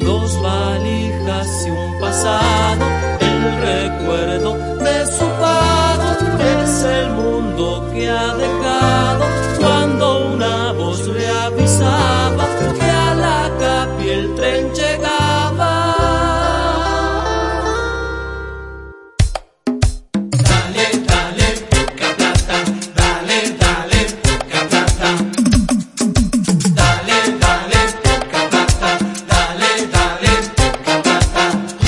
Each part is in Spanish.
Dos valijas y un pasado, el recuerdo de su pago. Es el mundo que ha dejado cuando una voz le avisaba que a la Capi el tren llegaba. Dale, dale, poca plata, dale, dale, poca plata. Dale, dale, poca plata, dale, dale, poca plata.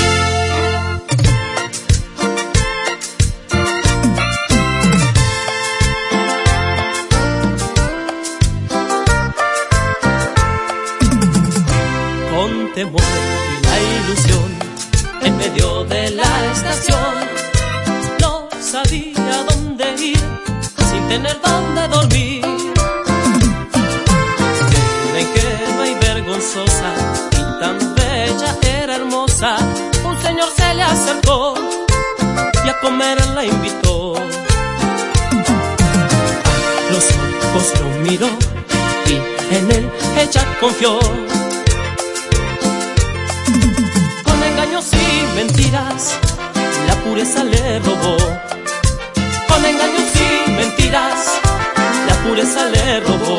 Con temor y la ilusión, en medio de la estación, no sabía dónde ir, sin tener dónde dormir. Ingenua y vergonzosa, y tan bella era hermosa, un señor se le acercó y a comer la invitó. Los ojos lo miró y en él ella confió. Con engaños y mentiras la pureza le robó. Con engaños y mentiras la pureza le robó.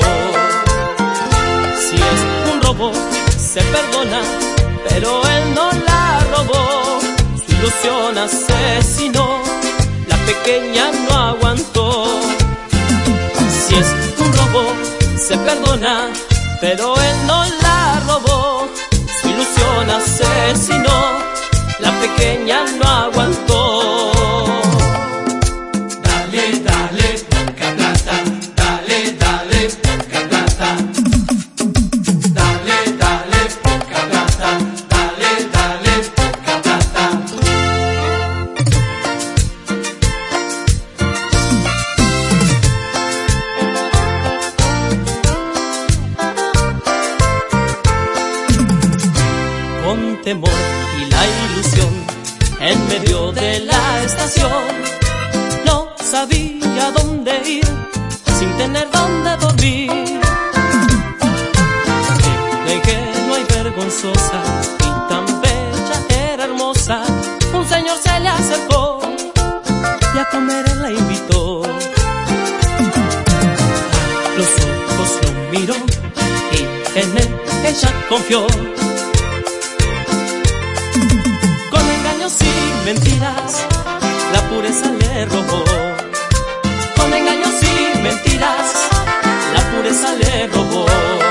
Si es un robo se perdona, pero él no la robó. Su ilusión asesinó, la pequeña no aguantó. Si es un robo se perdona, pero él no la robó. Su ilusión asesinó, la pequeña no aguantó. Dale, dale, poca plata, dale, dale, poca plata. Dale, dale, poca plata, dale, dale, poca plata. Con temor y la ilusión, en medio de la estación, no sabía dónde ir, sin tener dónde dormir. Ingenua y vergonzosa, y tan bella era hermosa, un señor se le acercó y a comer la invitó. Los ojos lo miró y en él ella confió. Con engaños y mentiras la pureza le robó. Con engaños y mentiras la pureza le robó.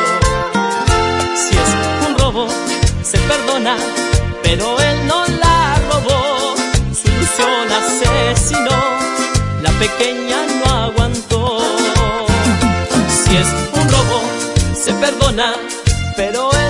Si es un robo se perdona, pero él no la robó. Su ilusión asesinó, la pequeña no aguantó. Si es un robo se perdona, pero él